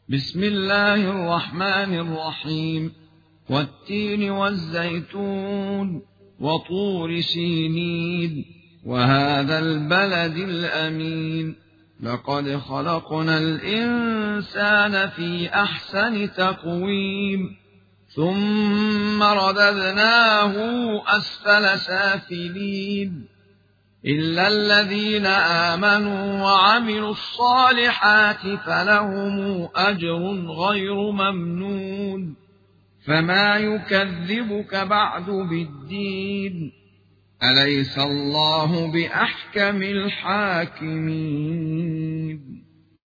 بسم الله الرحمن الرحيم. والتين والزيتون وطور سينين وهذا البلد الأمين. لقد خلقنا الإنسان في أحسن تقويم ثم رددناه أسفل سافلين إلا الذين آمنوا وعملوا الصالحات فلهم أجر غير ممنون. فما يكذبك بعد بالدين؟ أليس الله بأحكم الحاكمين؟